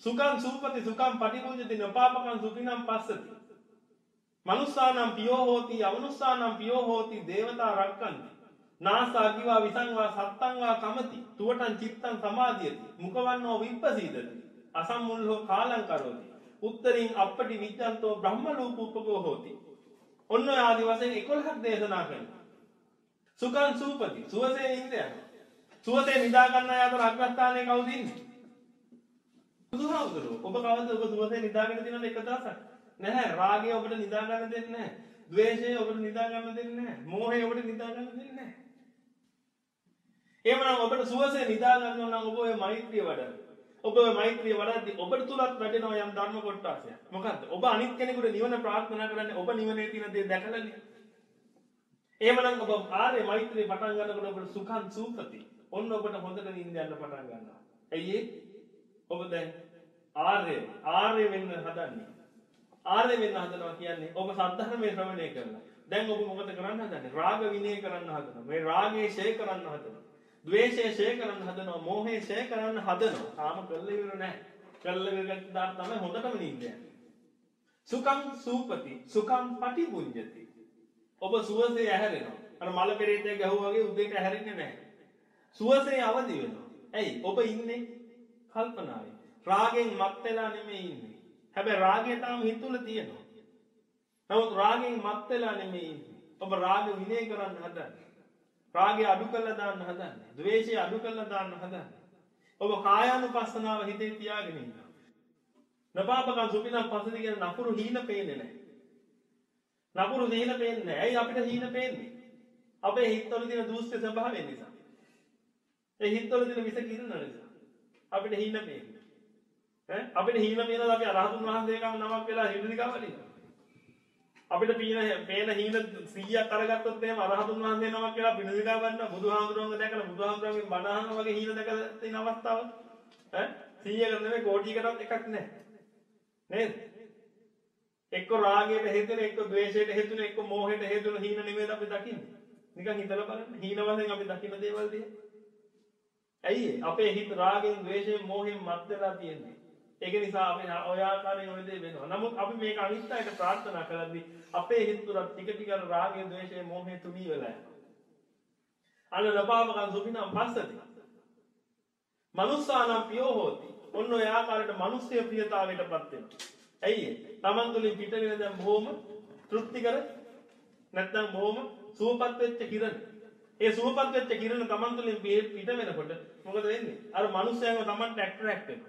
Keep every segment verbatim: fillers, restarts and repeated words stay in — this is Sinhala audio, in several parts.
සුඛං සූපති සුඛං පටිභුජ්ජති නපාපකං සුඛිනම් පස්සති. මනුස්සානම් පියෝ හෝති අමනුස්සානම් පියෝ හෝති දේවතා රක්ඛන්ති. නාසා කිවා විසංවා සත්තං වා කමති. තුවටං චිත්තං සමාධියති. මුඛවන්නෝ විප්පසීදති. අසම්මුල්ලෝ කාලං කරෝති. උත්තරින් අපටි විච්ඡන්තෝ බ්‍රහ්ම ලෝකෝපකෝ හෝති. ඔන්න ඔය ආදි වශයෙන් එකොළහක් දේශනා කරනවා. සුඛං සූපති සුවසේ ඉන්න යනවා. සුවසේ නිදා ගන්න අය අතර අග්‍රස්ථානයේ කවුද ඉන්නේ? බුදුහාමුදුරුවෝ. ඔබ කවද ඔබ සුවසේ නිදාගෙන තියෙනවද එක දවසක්? නැහැ. රාගය ඔබට නිදා ගන්න දෙන්නේ නැහැ. ද්වේෂය ඔබට නිදා ගන්න දෙන්නේ නැහැ. මෝහය ඔබට නිදා ගන්න දෙන්නේ නැහැ. එහෙමනම් ඔබට සුවසේ නිදා ගන්න ඕන නම් ඔබ ඔය මෛත්‍රිය වඩන්න. ඔබ ඔය මෛත්‍රිය වඩද්දී ඔබට තුලත් වැඩෙනවා යම් ධර්ම කොටසක්. මොකද්ද? ඔබ අනිත් කෙනෙකුට නිවන ප්‍රාර්ථනා කරන්නේ ඔබ නිවනේ තියෙන දේ දැකලානේ. එහෙමනම් ඔබ ආර්ය මෛත්‍රිය පටන් ගන්නකොට ඔබට සුඛං සූපති. ඔන්න ඔබට හොඳට නිින්ද යන්න පටන් ගන්නවා. ඇයි ඒ? ඔබ දැන් ආර්ය ආර්ය වෙන්න හදන්නේ. ආර්ය වෙන්න හදනවා කියන්නේ ඔබ සද්ධර්මයේ ශ්‍රවණය කරලා. දැන් ඔබ මොකද කරන්න හදන්නේ? රාග විනය කරන්න හදනවා. මේ රාගය ඡය කරන්න හදනවා. ද්වේෂය ඡය කරන්න හදනවා. මෝහය ඡය කරන්න හදනවා. තාම කළ ඉවර නැහැ. කළ ඉවර දාන තමයි හොඳටම නිින්ද යන්නේ. සුඛං සූපති සුඛං පටිභුඤ්ජති. ඔබ සුවසේ ඇහැරෙනවා. අර මල පෙරේතය ගැහුවා වගේ උදේට ඇහැරෙන්නේ නැහැ. සුවසේ අවදි වෙනවා. ඇයි? ඔබ ඉන්නේ කල්පනාවේ. රාගෙන් මත් වෙලා නෙමෙයි ඉන්නේ. හැබැයි රාගය තාම හිත තුල තියෙනවා. නමුත් රාගෙන් මත් වෙලා නෙමෙයි ඉන්නේ. ඔබ රාග විනය කරන්න හදන්නේ. රාගය අඩු කරලා දාන්න හදන්නේ. ද්වේෂය අඩු කරලා දාන්න හදන්නේ. ඔබ කායානුපස්සනාව හිතේ තියාගෙන ඉන්නවා. නපාපකං සුඛිනම් පස්සති කියන නපුරු හීන පේන්නේ නැහැ. නපුරු හීන පේන්නේ නැහැ. ඇයි අපිට හීන පේන්නේ? අපේ හිතවල තියෙන දූෂ්‍ය ස්වභාවය නිසා. ඒ හිතවල තියෙන විස කිරණ නිසා. අපිට හීන පේන්නේ. ඈ අපිට හීන පේනවා අපි අරහතුන් වහන්සේකම නමක් වෙලා හිඳිකා වලිනවා. අපිට පීන පේන හීන සීයක් අරගත්තොත් එහෙම අරහතුන් වහන්සේ නමක් කියලා පිළිදිකා ගන්න බුදුහාමුදුරුවෝ දැකලා බුදුහාමුදුරුවන්ගේ බණ අහන වගේ හීන දැකලා තියෙන අවස්ථාව ඈ සීයකට නෙමෙයි කෝටියකටත් එකක් නැහැ නේද? එක්ක රාගයට හේතුන එක්ක ද්වේෂයට හේතුන එක්ක මෝහයට හේතුන හීන නෙමෙයිද අපි දකින්නේ? නිකන් හිතලා බලන්න හීන වශයෙන් අපි දකින්න දේවල් දිහා. ඇයි අපේ හිත රාගෙන් ද්වේෂයෙන් මෝහයෙන් මත් වෙලා තියෙන්නේ? ඒක නිසා අපි ඔය ආකාරයෙන් ඔය දේ වෙනවා. නමුත් අපි මේක අනිත් අයට ප්‍රාර්ථනා කරද්දී අපේ හිත තුළ ටික ටික රාගය, ද්වේෂය, මෝහය තුනී වෙලා යනවා. අන්න නපාපකං සුඛිනම් පස්සති. මනුස්සානම් පියෝ හෝති. ඔන්න ඔය ආකාරයට මිනිස්සය ප්‍රියතාවයටපත් වෙනවා. ඇයි ඒ? Taman තුලින් පිට වෙන දැන් බොහොම තෘප්තිකර නැත්නම් බොහොම සුවපත් වෙච්ච කිරණ. ඒ සුවපත් වෙච්ච කිරණ Taman තුලින් පිට වෙනකොට මොකද වෙන්නේ? අර මිනිස්සයන්ව Tamanට ඇට්‍රැක්ට් වෙනවා.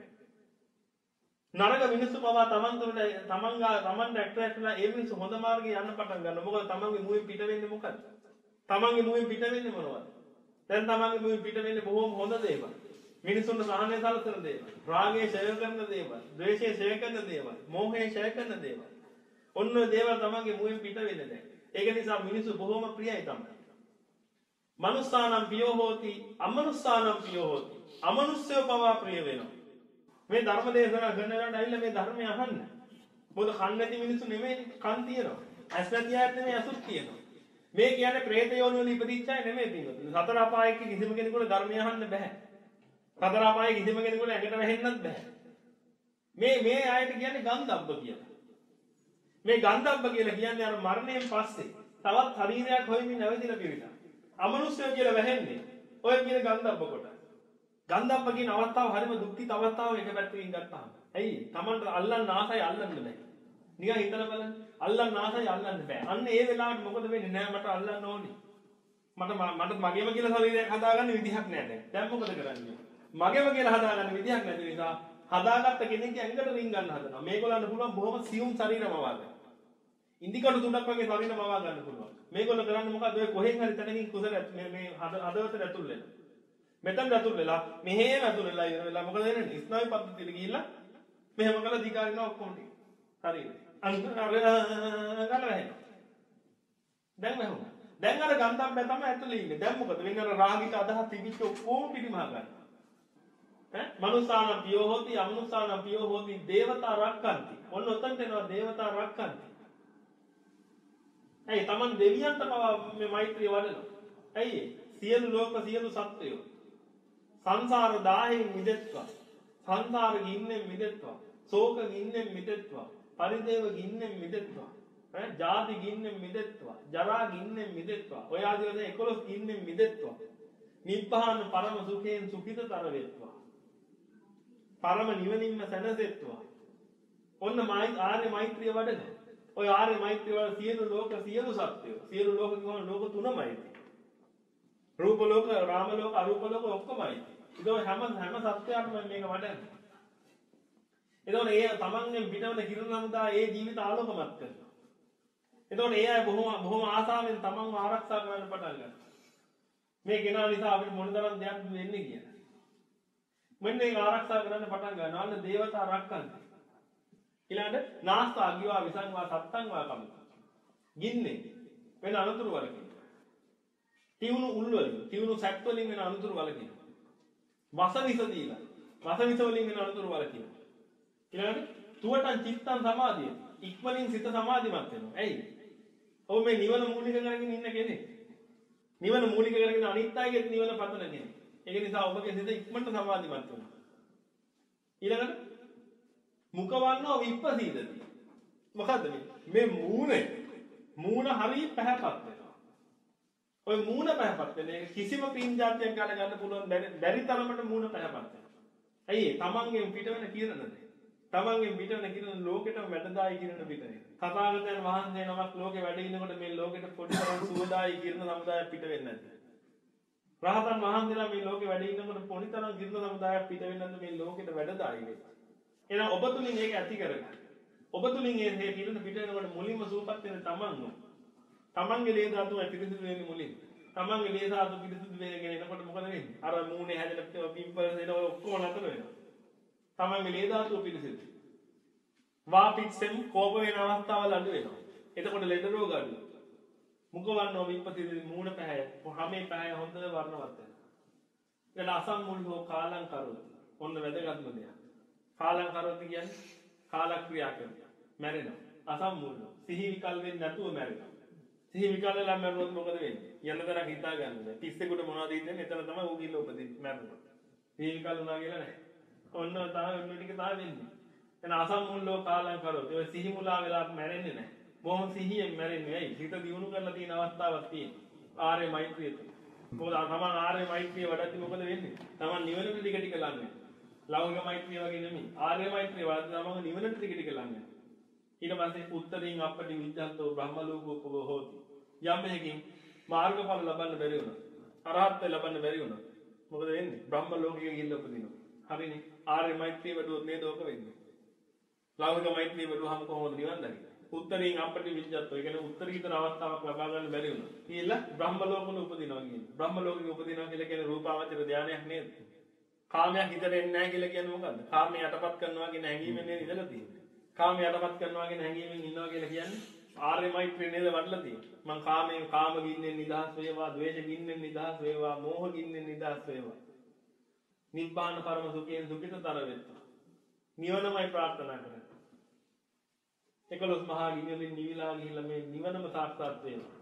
නරක මිනිස්සු පවා තමන් තුළට තමන් ගා තමන්ට ඇට්‍රැක්ට් වෙලා ඒ මිනිස්සු හොඳ මාර්ගේ යන්න පටන් ගන්නවා. මොකද තමන්ගේ මුවින් පිට වෙන්නේ මොකද්ද? තමන්ගේ මුවින් පිට වෙන්නේ මොනවද? දැන් තමන්ගේ මුවින් පිට වෙන්නේ බොහොම හොඳ දේවල්. මිනිසුන්ට සහනය සලසන දේවල්. රාගය ඡය කරන දේවල්. ද්වේෂය ඡය කරන දේවල්. මෝහය ඡය කරන දේවල්. ඔන්න ඔය දේවල් තමන්ගේ මුවින් පිට වෙන්නේ දැන්. ඒක නිසා මිනිස්සු බොහොම ප්‍රියයි තමයි. මනුස්සානම් පියෝ හෝති අමනුස්සානම් පියෝ හෝති. අමනුස්සයෝ පවා ප්‍රිය වෙනවා. මේ ධර්ම දේශනා කරන වෙලාවට ඇවිල්ලා මේ ධර්මය අහන්න. මොකද කන් නැති මිනිස්සු නෙමෙයි කන් තියෙනවා. ඇස් නැති අයත් නෙමෙයි අසුත් තියෙනවා. මේ කියන්නේ പ്രേත යෝනි වල ඉපදිච්ච අය නෙමෙයි පින්වතුනි. සතර අපායේ කිසිම කෙනෙකුට ධර්මය අහන්න බෑ. සතර අපායේ කිසිම කෙනෙකුට ඇඟට වැහෙන්නත් බෑ. මේ මේ අයට කියන්නේ ගන්ධබ්බ කියලා. මේ ගන්ධබ්බ කියලා කියන්නේ අර මරණයෙන් පස්සේ තවත් ශරීරයක් හොයමින් නැවතිලා පිළිලා. අමනුෂ්‍ය කියලා වැහෙන්නේ ඔය කියන ගන්ධබ්බ කොට. ගන්ධබ්බ කියන අවස්ථාව හරිම දුක්ඛිත අවස්ථාවක් එක පැත්තකින් ගත්තාම. ඇයි? Tamanට අල්ලන්න ආසයි අල්ලන්න බෑ. නිකන් හිතලා බලන්න. අල්ලන්න ආසයි අල්ලන්න බෑ. අන්න ඒ වෙලාවට මොකද වෙන්නේ? නෑ මට අල්ලන්න ඕනේ. මට මට මගේම කියලා ශරීරයක් හදාගන්න විදිහක් නෑ දැන්. දැන් මොකද කරන්නේ? මගේම කියලා හදාගන්න විදිහක් නැති නිසා හදාගත්ත කෙනෙක්ගේ ඇඟට රින් ගන්න හදනවා. මේගොල්ලන්ට පුළුවන් බොහොම සියුම් ශරීරම වගේ. ඉන්දිකටු තුනක් වගේ ශරීරම වවා ගන්න පුළුවන්. මේගොල්ලෝ කරන්නේ මොකද? ඔය කොහෙන් හරි තැනකින් කුසල මේ මේ හදවතට ඇතුල් වෙනවා. මෙතන ඇතුල් වෙලා මෙහෙම ඇතුල් වෙලා ඉවර වෙලා මොකද වෙන්නේ? ස්නායු පද්ධතියට ගිහිල්ලා මෙහෙම කරලා දිගාරිනවා ඔක්කොම ටික. හරිද? අන්තර අර ගල වැහෙනවා. දැන් වැහුණා. දැන් අර ගන්ධබ්බය තමයි ඇතුලේ ඉන්නේ. දැන් මොකද වෙන්නේ? අර රාගික අදහස් තිබිච්ච ඔක්කොම පිටිමහ ගන්නවා. ඈ මනුස්සානම් පියෝ හෝති අමනුස්සානම් පියෝ හෝති දේවතා රක්칸ති. ඔන්න ඔතනට එනවා දේවතා රක්칸ති. ඇයි? Taman දෙවියන්ට පවා මේ මෛත්‍රිය වඩනවා. ඇයි? සියලු ලෝක සියලු සත්වයෝ සංසාර දාහයෙන් මිදෙත්වා සංසාර ගින්නෙන් මිදෙත්වා. ශෝක ගින්නෙන් මිදෙත්වා. පරිදේව ගින්නෙන් මිදෙත්වා. ඈ ජාති ගින්නෙන් මිදෙත්වා. ජරා ගින්නෙන් මිදෙත්වා. ඔය ආදී වශයෙන් එකොළොස් ගින්නෙන් මිදෙත්වා. නිබ්බාන පරම සුඛයෙන් සුඛිතතර වෙත්වා. පරම නිවනින්ම සැනසෙත්වා. ඔන්න ආර්ය මෛත්‍රිය වඩන. ඔය ආර්ය මෛත්‍රිය වල සියලු ලෝක සියලු සත්‍යය. සියලු ලෝක කියවන ලෝක තුනමයි. රූප ලෝක, රාම ලෝක, අරූප ලෝක ඔක්කොමයි. ඒක හැම හැම සත්‍යයක්ම මේක වඩන්නේ. එතකොට ඒ තමන්ගෙන් පිටවන කිරණ සමුදා ඒ ජීවිත ආලෝකමත් කරනවා. එතකොට ඒ අය බොහොම බොහොම ආසාවෙන් තමන්ව ආරක්ෂා කරන්න පටන් ගන්නවා. මේ කෙනා නිසා අපිට මොනතරම් දෙයක් වෙන්නේ කියලා. මෙන්න ඒක ආරක්ෂා කරන්න පටන් ගන්නවා. අන්න දේවතා රක්කන්ති. ඊළඟට නාස්ත අග්ගිවා විසංවා සත්තං වා කම. ගින්නේ වෙන අනුතුරු වලකින්. තියුණු උල් වලින්, තියුණු සැප් වලින් වෙන අනුතුරු වලකින්. වස විස දීලා. වස විස වලින් වෙන අනුතුරු වලකින්. ඊළඟට තුවටන් චිත්තං සමාධිය. ඉක්මනින් සිත සමාධිමත් වෙනවා. ඇයි? ඔබ මේ නිවන මූලික කරගෙන ඉන්න කෙනෙක්. නිවන මූලික කරගෙන අනිත් අයගේ නිවන පතන කෙනෙක්. ඒක නිසා ඔබගේ සිත ඉක්මනට සමාධිමත් වෙනවා. ඊළඟට මුඛවන්නෝ විප්පසීදති. මොකද්ද මේ? මේ මූණේ මූණ හරිය පැහැපත් වෙනවා. ඔය මූණ පැහැපත් වෙන එක කිසිම පින්ජාතියක් ගන්න ගන්න පුළුවන් බැරි තරමට මූණ පැහැපත් වෙනවා. ඇයි ඒ? තමන්ගෙන් පිට වෙන කිරණද? තමන්ගෙන් පිට වෙන කිරණ ලෝකෙටම වැඩදායි කිරණ පිට වෙනවා. තථාගතයන් වහන්සේ නමක් ලෝකේ වැඩ ඉනකොට මේ ලෝකෙට පොඩි තරම් සුවදායි කිරණ සමුදායක් පිට වෙන්නේ නැද්ද? රහතන් වහන්සේලා මේ ලෝකේ වැඩ ඉනකොට පොඩි තරම් කිරණ සමුදායක් පිට වෙන්නේ නැද්ද මේ ලෝකෙට වැඩදායි වෙන්නේ? එහෙනම් ඔබ තුලින් ඒක ඇති කරගන්න. ඔබ තුලින් මේ කිරණ පිට වෙනකොට මුලින්ම සූපත් වෙන තමන්ම. තමන්ගේ ලේ ධාතුව පිරිසිදු වෙන්නේ මුලින්. තමන්ගේ ලේ ධාතුව පිරිසිදු වෙගෙන එනකොට මොකද වෙන්නේ? අර මූණේ හැදෙන පිම්පල්ස් එන ඔක්කොම නතර වෙනවා. තමන්ගේ ලේ ධාතුව පිරිසිදු. වාපිච්චෙන් කෝප වෙන අවස්ථාවල් අඩු වෙනවා. එතකොට ලෙඩ රෝග අඩු වෙනවා. මුඛවන්නෝ විප්පතිදී මූණ පැහැය, හැමේ පැහැය හොඳ වර්ණවත් වෙනවා. ඒක අසම්මුල්ලෝ කාලං කරොත්. ඔන්න වැදගත්ම දෙයක්. කාලං කරොත් කියන්නේ කාලක්‍රියා කරනවා. මැරෙනවා. අසම්මුල්ලෝ. සිහි විකල් වෙන්නේ නැතුව මැරෙනවා. සිහි විකල් වෙලා මැරුණොත් මොකද වෙන්නේ? යන්නතරක් හිතා ගන්න බෑ. තිස්සෙකුට මොනවද ඉන්නේ? එතන තමයි ඌ කිල්ල උපදින්නේ මැරුණා. සිහි විකල් වුණා කියලා නැහැ. ඔන්න තමයි ඔන්න ටික තමයි වෙන්නේ. එන අසම්මුල්ලෝ කාලං කරොත්. ඒ සිහි මුලා වෙලා මැරෙන්නේ නැහැ. බොහොම සිහියෙන් මැරෙන්නේ. ඇයි? හිත දියුණු කරලා තියෙන අවස්ථාවක් තියෙනවා. ආර්ය මෛත්‍රිය තුළ. මොකද තමන් ආර්ය මෛත්‍රිය වඩද්දි මොකද වෙන්නේ? තමන් නිවනට ටික ටික ලං වෙනවා. ලෞකික මෛත්‍රිය වගේ නෙමෙයි. ආර්ය මෛත්‍රිය වඩද්දි තමන් නිවනට ටික ටික ලං වෙනවා. ඊට පස්සේ උත්තරින් අපටි විද්‍යන්තෝ බ්‍රහ්ම ලෝකෝපව හෝති. යම් එකකින් මාර්ගඵල ලබන්න බැරි වුණා. අරහත් ලබන්න බැරි වුණා. මොකද වෙන්නේ? බ්‍රහ්ම ලෝකෙක ගිහිල්ලා උපදිනවා. හරිනේ. ආර්ය මෛත්‍රිය වඩුවොත් නේද ඕක වෙන්නේ? ලෞකික මෛත්‍රිය වඩුවාම කොහොමද නිවන් දකින්නේ? උත්තරින් අපටි විද්‍යන්තෝ. ඒ කියන්නේ උත්තරීතර අවස්ථාවක් ලබා ගන්න බැරි වුණා. කියලා බ්‍රහ්ම ලෝකවල උපදිනවා කියන්නේ. බ්‍රහ්ම ලෝකෙක උපදිනවා කියලා කියන්නේ රූපාවචර ධානයක් නේද? කාමයක් හිතට එන්නේ නැහැ කියලා කියන්නේ මොකද්ද? කාමයේ යටපත් කරනවා කියන හැඟීමෙන් නේද ඉඳලා තියෙන්නේ. කාමයේ යටපත් කරනවා කියන හැඟීමෙන් ඉන්නවා කියලා කියන්නේ ආර්ය මෛත්‍රිය නේද වඩලා තියෙන්නේ. මං කාමයෙන් කාම ගින්නෙන් නිදහස් වේවා, ද්වේෂ ගින්නෙන් නිදහස් වේවා, මෝහ ගින්නෙන් නිදහස් වේවා. නිබ්බාන පරම සුඛයෙන් සුඛිතතර වෙත්වා. නිවනමයි ප්‍රාර්ථනා කරන්නේ. එකොළොස් මහා ගිනි වලින් නිවිලා ගිහිල්ලා මේ නිවනම සාක්ෂාත් වේවා.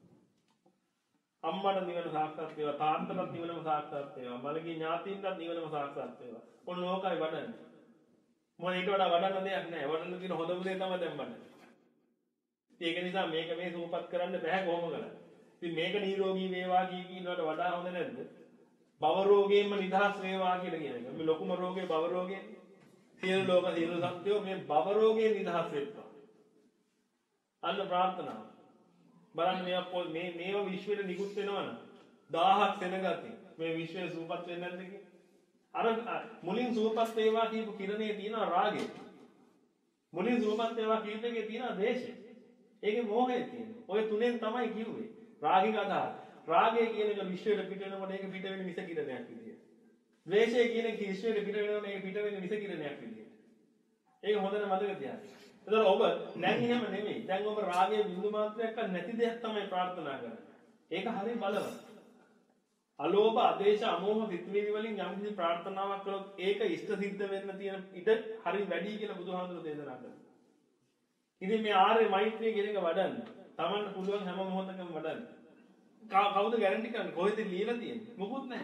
අම්මට නිවන සාක්ෂාත් වේවා, තාත්තට නිවනම සාක්ෂාත් වේවා, මළගිය ඥාතීන්ටත් නිවනම සාක්ෂාත් වේවා. ඔන්න ඕකයි වඩන්නේ. මොන ඊට වඩා වඩන්න දෙයක් නැහැ. වඩන්න තියෙන හොඳම දේ තමයි දැන් වඩන්නේ. ඒක නිසා මේක මේ සූපත් කරන්න බෑ කොහොම කරන්නේ. ඉතින් මේක නිරෝගී වේවා කී කියනකට වඩා හොඳ නැද්ද? භව රෝගයෙන්ම නිදහස් වේවා කියලා කියන එක. මේ ලොකුම රෝගේ භව රෝගය. සියලු ලෝක සියලු සත්‍යෝ මේ භව රෝගයෙන් නිදහස් වෙත්වා. අන්න ප්‍රාර්ථනාව. බලන්න මේ මේ මේව විශ්වෙට නිකුත් වෙනවනම් දහහක් සෙනගතින් මේ විශ්වය සූපත් වෙන්නේ නැද්ද කිය? අර මුලින් සූපත් වේවා කියපු කිරණේ තියෙන රාගය. මුලින් සූපත් වේවා කියපු එකේ තියෙන ද්වේෂය. ඒකේ මෝහය තියෙනවා. ඔය තුනෙන් තමයි කිව්වේ. රාගික අදහස. රාගය කියන එක විශ්වයට පිට වෙනකොට ඒක පිට වෙන විස කිරණයක් විදියට. ද්වේෂය කියන එක විශ්වයට පිට වෙනකොට ඒක පිට වෙන විස කිරණයක් විදියට. ඒක හොඳට මතක තියාගන්න. එතකොට ඔබ දැන් එහෙම නෙමෙයි. දැන් ඔබ රාගයේ බිඳු මාත්‍රයක් නැති දෙයක් තමයි ප්‍රාර්ථනා කරන්නේ. ඒක හරිය බලවත්. අලෝභ, අදේශ, අමෝහ සිත්විලි වලින් යම් කිසි ප්‍රාර්ථනාවක් කළොත් ඒක ඉෂ්ට සිද්ධ වෙන්න තියෙන ඉඩ හරිය වැඩි කියලා බුදුහාමුදුරුවෝ දේශනා කරනවා. ඉතින් මේ ආර්ය මෛත්‍රිය කියන එක වඩන්න තමන්ට පුළුවන් හැම මොහොතකම වඩන්න. කවුද ගැරන්ටි කරන්නේ? කොහෙද ලියලා තියෙන්නේ? මොකුත් නැහැ.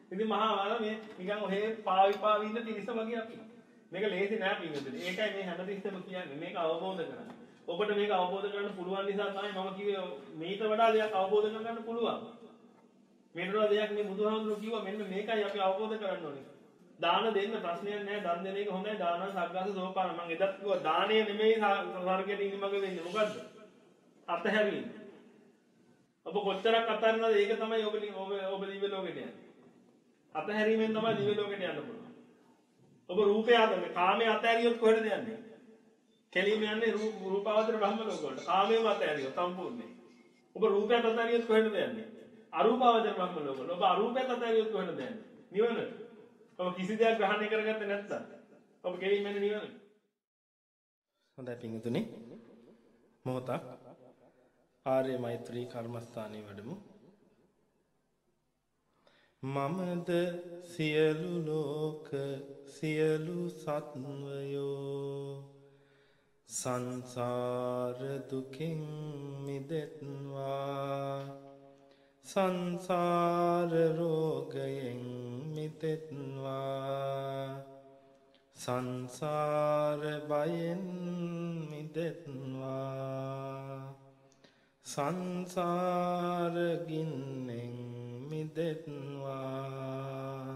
ඉතින් මහා වල මේ නිකන් ඔහෙ පාවි පාවි ඉන්න තිරිස වගේ අපි. මේක ලේසි නෑ පින්වතුනි. ඒකයි මේ හැමතිස්සෙම කියන්නේ මේක අවබෝධ කරගන්න. ඔබට මේක අවබෝධ කරගන්න පුළුවන් නිසා තමයි මම කිව්වේ මේට වඩා දෙයක් අවබෝධ කරගන්න පුළුවන්. මේට වඩා දෙයක් මේ බුදුහාමුදුරුවෝ කිව්වා මෙන්න මේකයි අපි අවබෝධ කරගන්න ඕනේ. දාන දෙන්න ප්‍රශ්නයක් නෑ. දන් දෙන එක හොඳයි. දාන සග්ගාස සෝපාන. මම එදත් කිව්වා දානය නෙමෙයි ස්වර්ගයට ඉනිමග වෙන්නේ. මොකද්ද? අතහැරීම. ඔබ කොච්චරක් අතහරිනවද ඒක තමයි ඔබ ඔබ ඔබ දිව්‍ය ලෝකෙට යන්නේ. අතහැරීමෙන් තමයි දිව්‍ය ලෝකෙට යන්න පුළුවන්. ඔබ රූපය අතහැරිය කාමයේ අතහැරියොත් කොහෙද යන්නේ? කෙලින්ම යන්නේ රූපාවචර බ්‍රහ්ම ලෝක වලට. කාමයේම අතහැරියොත් සම්පූර්ණයෙන්. ඔබ රූපයත් අතහැරියොත් කොහෙද යන්නේ? අරූපාවචර බ්‍රහ්ම ලෝක වල. ඔබ අරූපයත් අතහැරියොත් කොහෙද යන්නේ? නිවනට. ඔබ කිසි දෙයක් ග්‍රහණය කරගත්තේ නැත්නම් ඔබ කෙලින්ම යන්නේ නිවනට. හොඳයි පින්තුනි. මොහොතක් ආර්ය මෛත්‍රී කර්මස්ථානයේ වැඩමු. මමද සියලු ලෝක සියලු සත්වයෝ සංසාර දුකින් මිදෙත්වා සංසාර රෝගයෙන් මිදෙත්වා සංසාර බයෙන් මිදෙත්වා සංසාර ගින්නෙන් මිදෙත්වා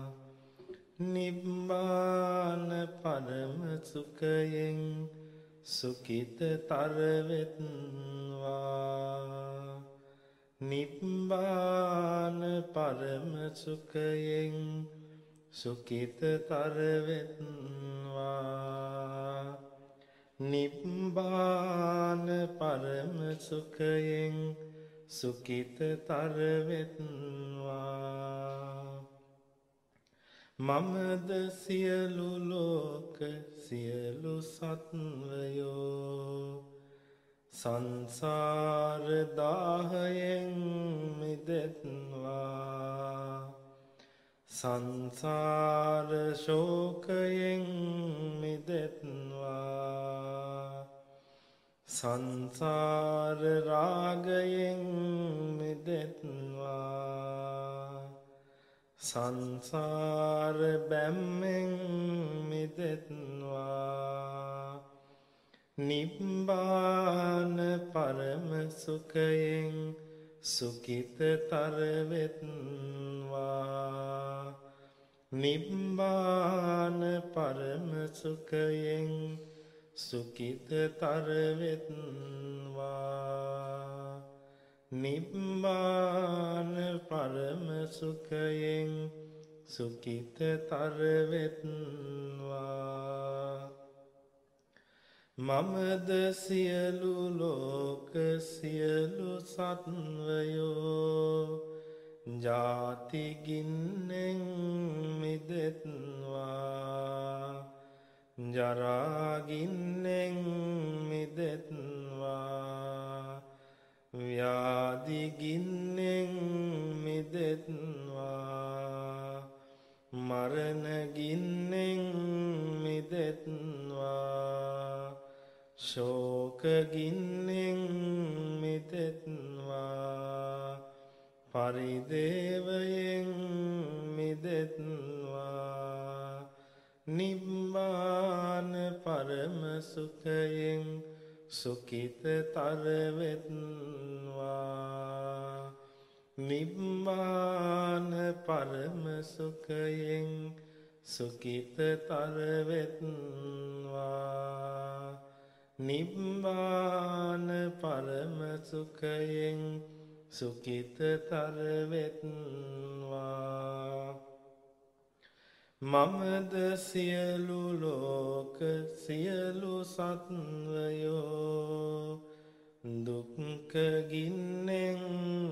නිබ්බාන පරම සුඛයෙන් සුඛිතතර වෙත්වා නිබ්බාන පරම සුඛයෙන් සුඛිතතර වෙත්වා නිබ්බාන පරම සුඛයෙන් සුඛිතතර වෙත්වා මමද සියලු ලෝක සියලු සත්වයෝ සංසාර දාහයෙන් මිදෙත්වා සංසාර ශෝකයෙන් මිදෙත්වා සංසාර රාගයෙන් මිදෙත්වා සංසාර බැම්මෙන් මිදෙත්වා නිබ්බාන පරම සුඛයෙන් සුඛිතතර වෙත්වා නිබ්බාන පරම සුඛයෙන් සුඛිතතර වෙත්වා නිබ්බාන පරම සුඛයෙන් සුඛිතතර වෙත්වා මමද සියලු ලෝක සියලු සත්වයෝ ජාති ගින්නෙන් මිදෙත්වා ජරා ගින්නෙන් මිදෙත්වා ව්‍යාධි ගින්නෙන් මිදෙත්වා මරණ ගින්නෙන් මිදෙත්වා ශෝක ගින්නෙන් මිදෙත්වා පරිදේවයෙන් මිදෙත්වා නිබ්බාන පරම සුඛයෙන් සුඛිතතර වෙත්වා නිබ්බාන පරම සුඛයෙන් සුඛිතතර වෙත්වා නිබ්බාන පරම සුඛයෙන් සුඛිතතර වෙත්වා මමද සියලු ලෝක සියලු සත්වයෝ දුක්ඛ ගින්නෙන්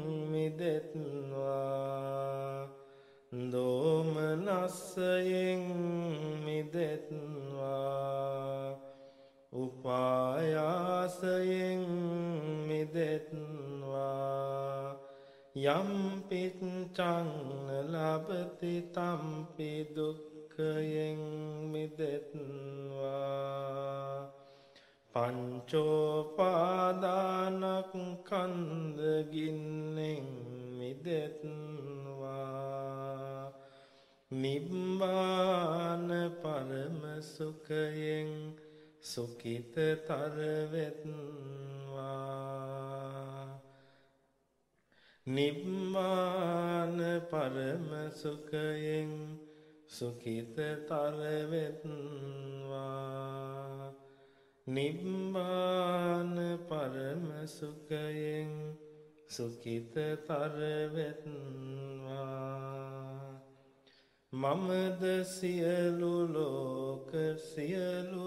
මිදෙත්වා දෝමනස්සයෙන් මිදෙත්වා උපායාසයෙන් මිදෙත්වා යම් පිච්ඡං ලබති තම්පි දුක්ඛයෙන් මිදෙත්වා පංචෝපාදානස්කන්ධ ගින්නෙන් මිදෙත්වා නිබ්බාන පරම සුඛයෙන් සුඛිතතර වෙත්වා නිබ්බාන පරම සුඛයෙන් සුඛිතතර වෙත්වා නිබ්බාන පරම සුඛයෙන් සුඛිතතර වෙත්වා මමද සියලු ලෝක සියලු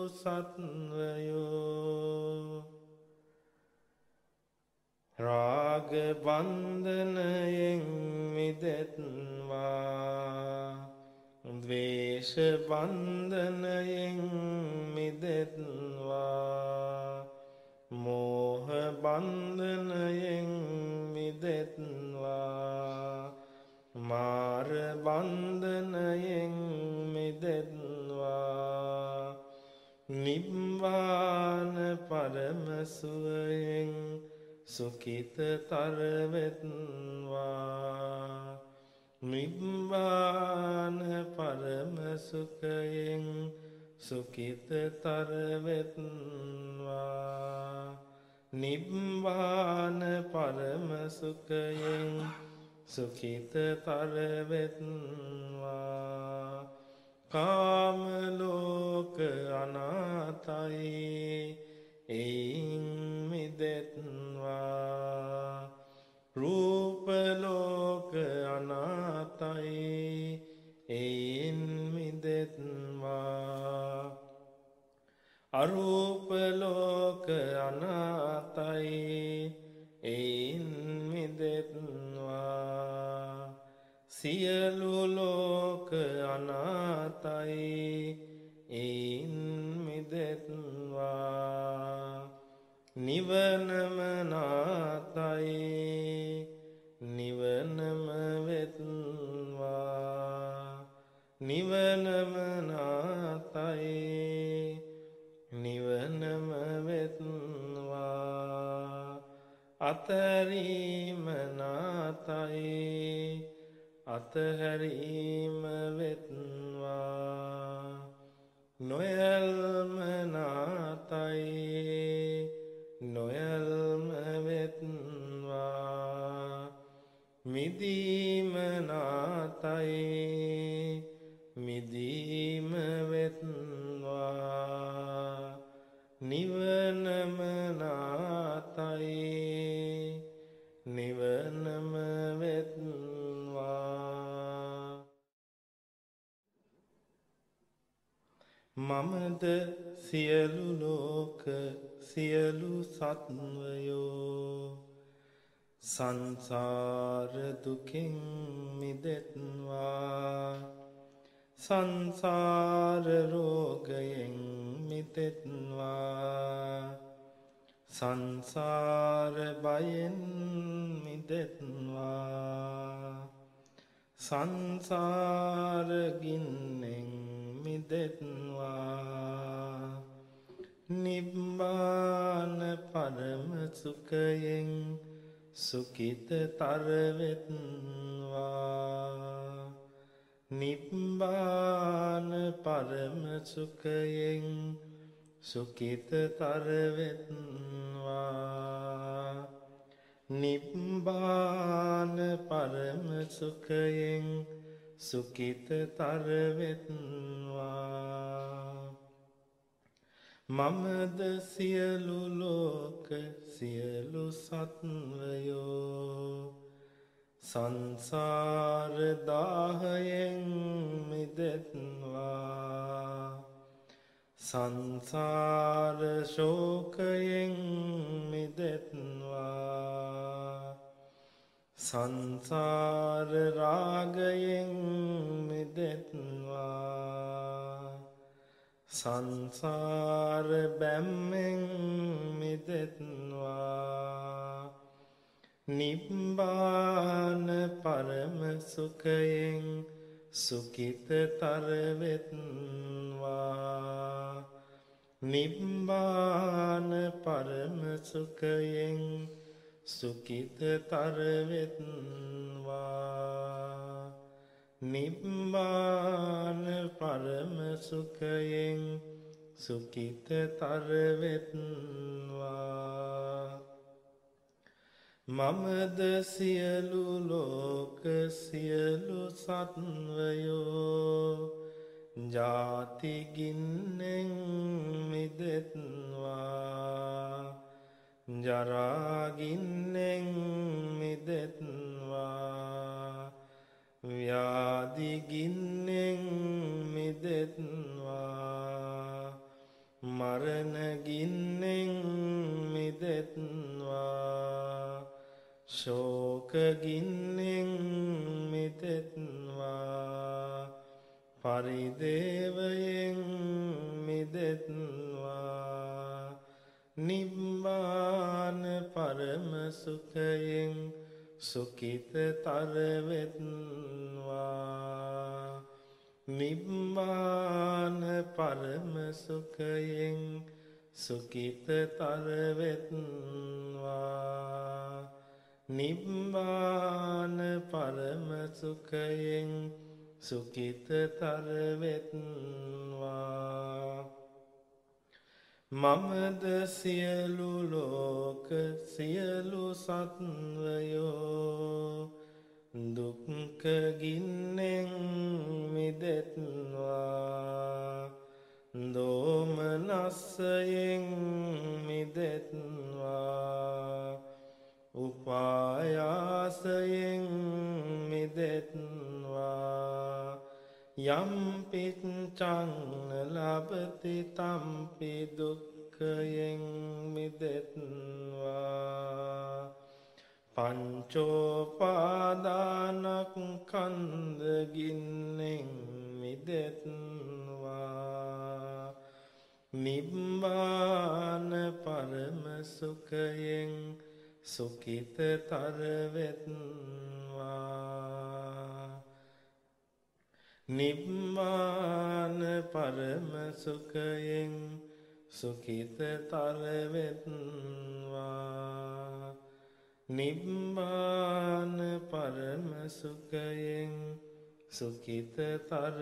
සත්වයෝ රාග බන්ධනයෙන් මිදෙත්වා ද්වේෂ බන්ධනයෙන් මිදෙත්වා මෝහ බන්ධනයෙන් මිදෙත්වා මාර බන්ධනයෙන් මිදෙත්වා නිබ්බාන පරම සුවයෙන් සුඛිතතර වෙත්වා නිබ්බාන පරම සුඛයෙන් සුඛිතතර වෙත්වා නිබ්බාන පරම සුඛයෙන් සුඛිතතර වෙත්වා කාම ලෝක අනාතයි එයින් මිදෙත්වා රූප ලෝක අනාතයි එයින් මිදෙත්වා අරූප ලෝක අනාතයි එයින් මිදෙත්වා සියලු ලෝක අනාතයි එයින් මිදෙත්වා නිවනම නාතයි නිවනම වෙත්වා නිවනම නාතයි නිවනම වෙත්වා අතරීම නාතයි අතහැරීම වෙත්වා නොයල්ම නාතයි නොයල්ම වෙත්වා මිදීම නාතයි මිදීම වෙත්වා නිවනම නාතයි නිවනම වෙත්වා මමද සියලු ලෝක සියලු සත්වයෝ සංසාර දුකින් මිදෙත්වා සංසාර රෝගයෙන් මිදෙත්වා සංසාර බයෙන් මිදෙත්වා සංසාර ගින්නෙන් මිදෙත්වා නිබ්බාන පරම සුඛයෙන් සුඛිතතර වෙත්වා නිබ්බාන පරම සුඛයෙන් සුඛිතතර වෙත්වා නිබ්බාන පරම සුඛයෙන් සුඛිතතර වෙත්වා මමද සියලු ලෝක සියලු සත්වයෝ සංසාර දාහයෙන් මිදෙත්වා සංසාර ශෝකයෙන් මිදෙත්වා සංසාර රාගයෙන් මිදෙත්වා සංසාර බැම්මෙන් මිදෙත්වා නිබ්බාන පරම සුඛයෙන් සුඛිතතර වෙත්වා නිබ්බාන පරම සුඛයෙන් සුඛිතතර වෙත්වා නිබ්බාන පරම සුඛයෙන් සුඛිතතර වෙත්වා. මමද සියලු ලෝක සියලු සත්වයෝ ජාති ගින්නෙන් මිදෙත්වා. ජරා ගින්නෙන් මිදෙත්වා. ව්‍යාධි ගින්නෙන් මිදෙත්වා. මරණ ගින්නෙන් මිදෙත්වා. ශෝක ගින්නෙන් මිදෙත්වා. පරිදේවයෙන් මිදෙත්වා. නිබ්බාන පරම සුඛයෙන් සුඛිතතර වෙත්වා. නිබ්බාන පරම සුඛයෙන් සුඛිතතර වෙත්වා. නිබ්බාන පරම සුඛයෙන් සුඛිතතර වෙත්වා. මමද සියලු ලෝක සියලු සත්වයෝ දුක්ඛ ගින්නෙන් මිදෙත්වා. දෝමනස්සයෙන් මිදෙත්වා. උපායාසයෙන් මිදෙත්වා. යම්පිච්ඡං ලබති තම්පි දුක්ඛයෙන් මිදෙත්වා. පංචෝපාදානස්කන්ධ ගින්නෙන් මිදෙත්වා. නිබ්බාන පරම සුඛයෙන් සුඛිතතර වෙත්වා. නිබ්බාන පරම සුඛයෙන් සුඛිතතර වෙත්වා. නිබ්බාන පරම සුඛයෙන් සුඛිතතර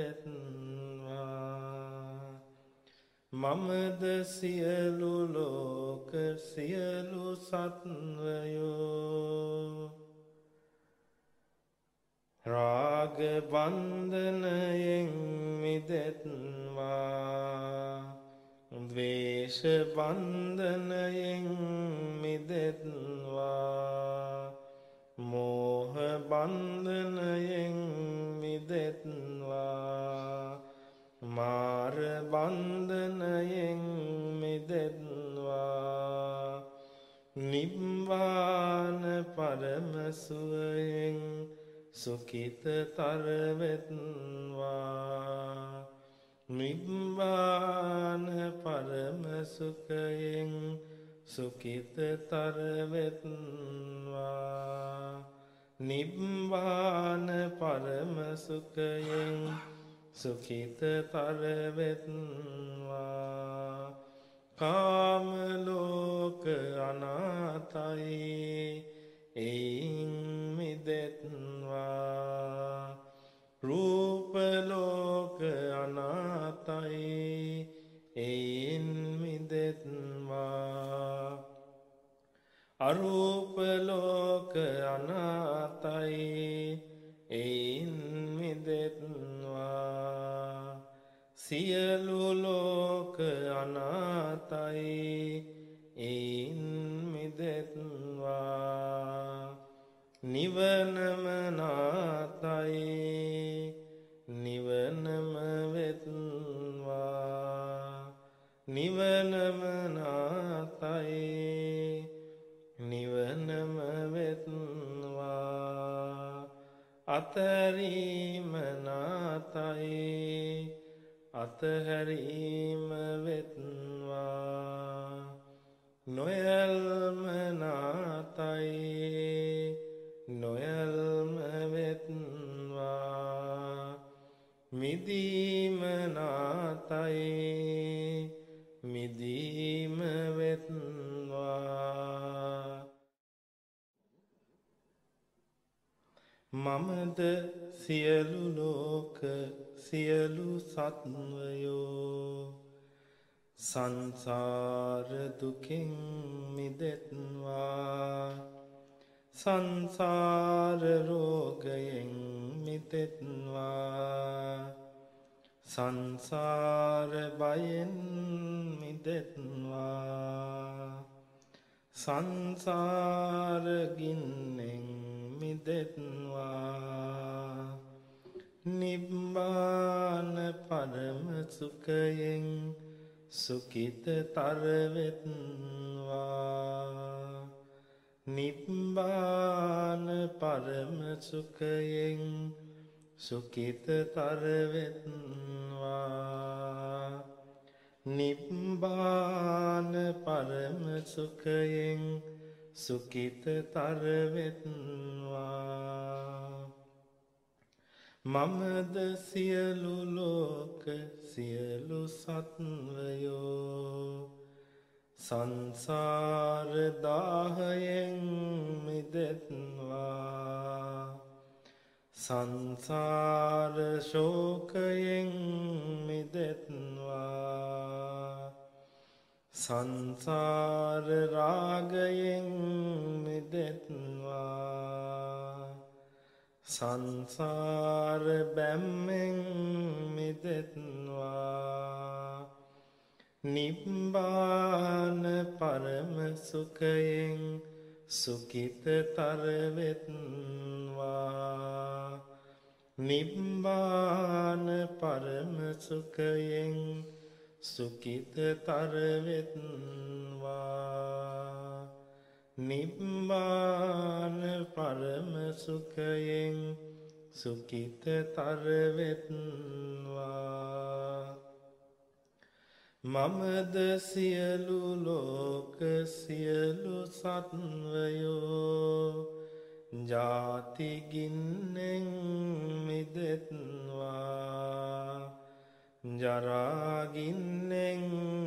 වෙත්වා. මමද සියලු ලෝක සියලු සත්වයෝ රාග බන්ධනයෙන් මිදෙත්වා. ද්වේෂ බන්ධනයෙන් මිදෙත්වා. මෝහ බන්ධනයෙන් මිදෙත්වා. මාර බන්ධනයෙන් මිදෙත්වා. නිබ්බාන පරම සුවයෙන් සුඛිතතර වෙත්වා. නිබ්බාන පරම සුඛයෙන් සුඛිතතර වෙත්වා. නිබ්බාන පරම සුඛයෙන් සුඛිතතර වෙත්වා. කාම ලෝක අනාතයි එයින් මිදෙත්වා. රූප ලෝක අනාතයි එයින් මිදෙත්වා. අරූප ලෝක අනාතයි එයින් මිදෙත්වා. සියලු ලෝක අනාතයි එයින් මිදෙත්වා. නිවනම නාතයි නිවනම වෙත්වා. නිවනම නාතයි නිවනම වෙත්වා. අතරීම නාතයි අතහැරීම වෙත්වා. නොයල්ම නාතයි නොයල්ම වෙත්වා. මිදීම නාතයි මිදීම වෙත්වා. මමද සියලු ලෝක සියලු සත්වයෝ සංසාර දුකින් මිදෙත්වා සංසාර රෝගයෙන් මිදෙත්වා සංසාර බයෙන් මිදෙත්වා සංසාර ගින්නෙන් මිදෙත්වා නිබ්බාන පරම සුඛයෙන් සුඛිතතර වෙත්වා නිබ්බාන පරම සුඛයෙන් සුඛිතතර වෙත්වා නිබ්බාන පරම සුඛයෙන් සුඛිතතර වෙත්වා මමද සියලු ලෝක සියලු සත්වයෝ සංසාර දාහයෙන් මිදෙත්වා සංසාර ශෝකයෙන් මිදෙත්වා සංසාර රාගයෙන් මිදෙත්වා සංසාර බැම්මෙන් මිදෙත්වා නිබ්බාන පරම සුඛයෙන් සුඛිතතර වෙත්වා නිබ්බාන පරම සුඛයෙන් සුඛිතතර වෙත්වා නිබ්බාන පරම සුඛයෙන් සුඛිතතර වෙත්වා මමද සියලු ලෝක සියලු සත්වයෝ ජාති ගින්නෙන් මිදෙත්වා ජරා ගින්නෙන්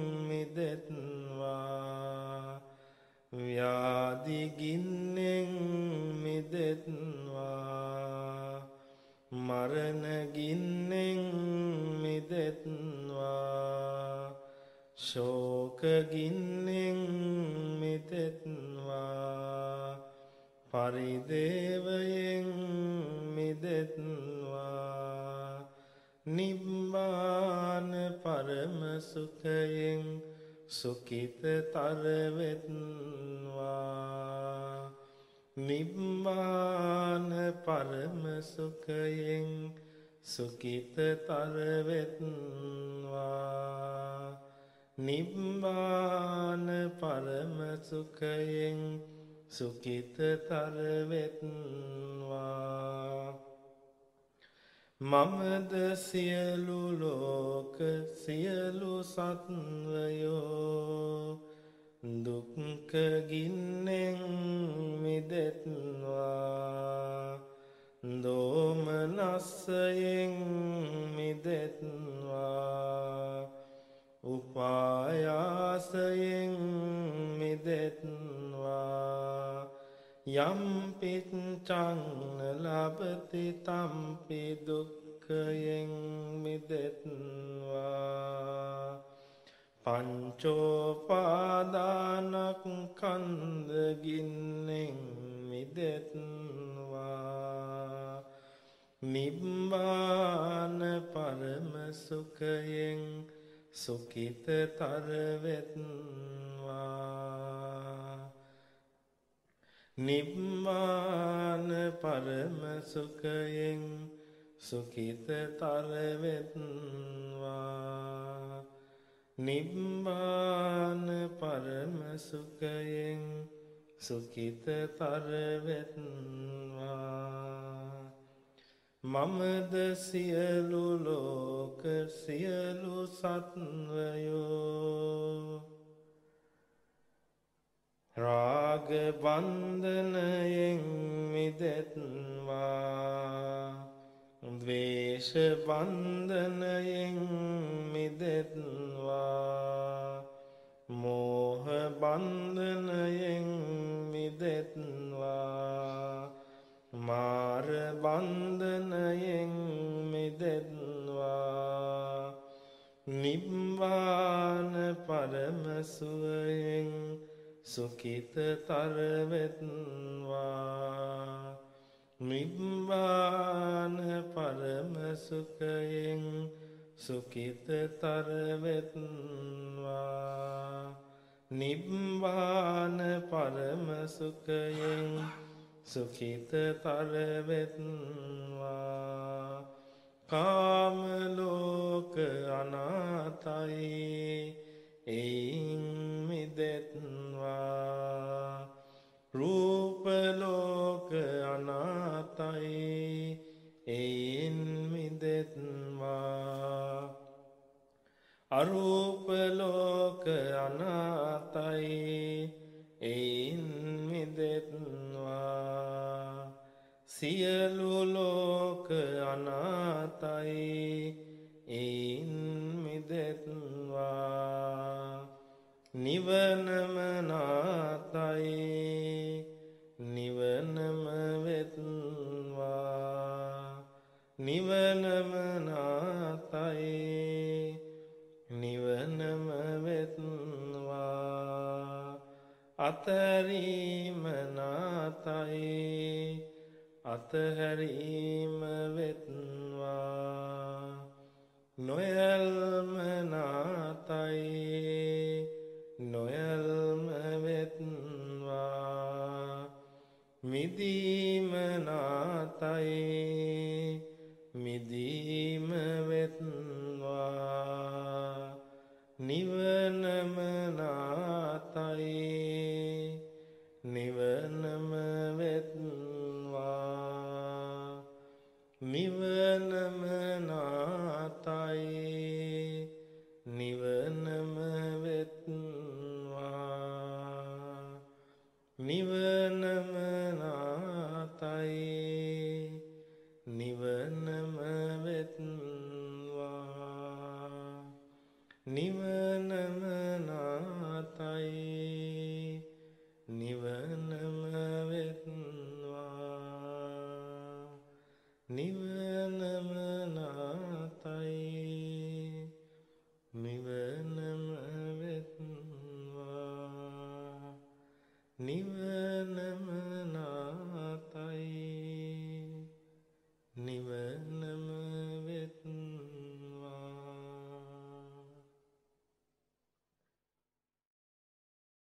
මිදෙත්වා ව්‍යාධි ගින්නෙන් මිදෙත්වා මරණ ගින්නෙන් මිදෙත්වා ශෝක ගින්නෙන් මිදෙත්වා පරිදේවයෙන් මිදෙත්වා නිබ්බාන පරම සුඛයෙන් සුඛිතතර වෙත්වා නිබ්බාන පරම සුඛයෙන් සුඛිතතර වෙත්වා නිබ්බාන පරම සුඛයෙන් සුඛිතතර වෙත්වා මමද සියලු ලෝක සියලු සත්වයෝ දුක්ඛ ගින්නෙන් මිදෙත්වා දෝමනස්සයෙන් මිදෙත්වා උපායාසයෙන් මිදෙත්වා යම්පිච්ඡං ලබති තම්පි දුක්ඛයෙන් මිදෙත්වා පංචෝපාදානස්කන්ධ ගින්නෙන් මිදෙත්වා නිබ්බාන පරම සුඛයෙන් සුඛිතතර වෙත්වා නිබ්බාන පරම සුඛයෙන් සුඛිතතර වෙත්වා නිබ්බාන පරම සුඛයෙන් සුඛිතතර වෙත්වා මමද සියලු ලෝක සියලු සත්වයෝ රාග බන්ධනයෙන් මිදෙත්වා ද්වේෂ බන්ධනයෙන් මිදෙත්වා මෝහ බන්ධනයෙන් මිදෙත්වා මාර බන්ධනයෙන් පරම සුවයෙන් සුඛිතතර වෙත්වා නිබ්බාන පරම සුඛයෙන් සුඛිතතර වෙත්වා නිබ්බාන පරම සුඛයෙන් සුඛිතතර වෙත්වා කාම ලෝක අනාතයි එයින් මිදෙත්වා රූප ලෝක අනාතයි එයින් මිදෙත්වා අරූප ලෝක අනාතයි එයින් මිදෙත්වා සියලු ලෝක අනාතයි එයින් මිදෙත්වා නිවනම නාතයි නිවනම වෙත්වා නිවනම නාතයි නිවනම වෙත්වා අතරීම නාතයි අතහැරීම වෙත්වා නොයල්ම නාතයි නොයල්ම වෙත්වා මිදීම නාතයි මිදීම වෙත්වා නිවනම නාතයි නිවනම වෙත්වා නිවනම නාතයි නිවනම වෙත්වා නිවනම නාතයි නිවනම වෙත්වා නිවනම නාතයි නිවනම වෙත්වා නිවනම නාතයි නිවනම වෙත්වා නිවනම නාතයි නිවන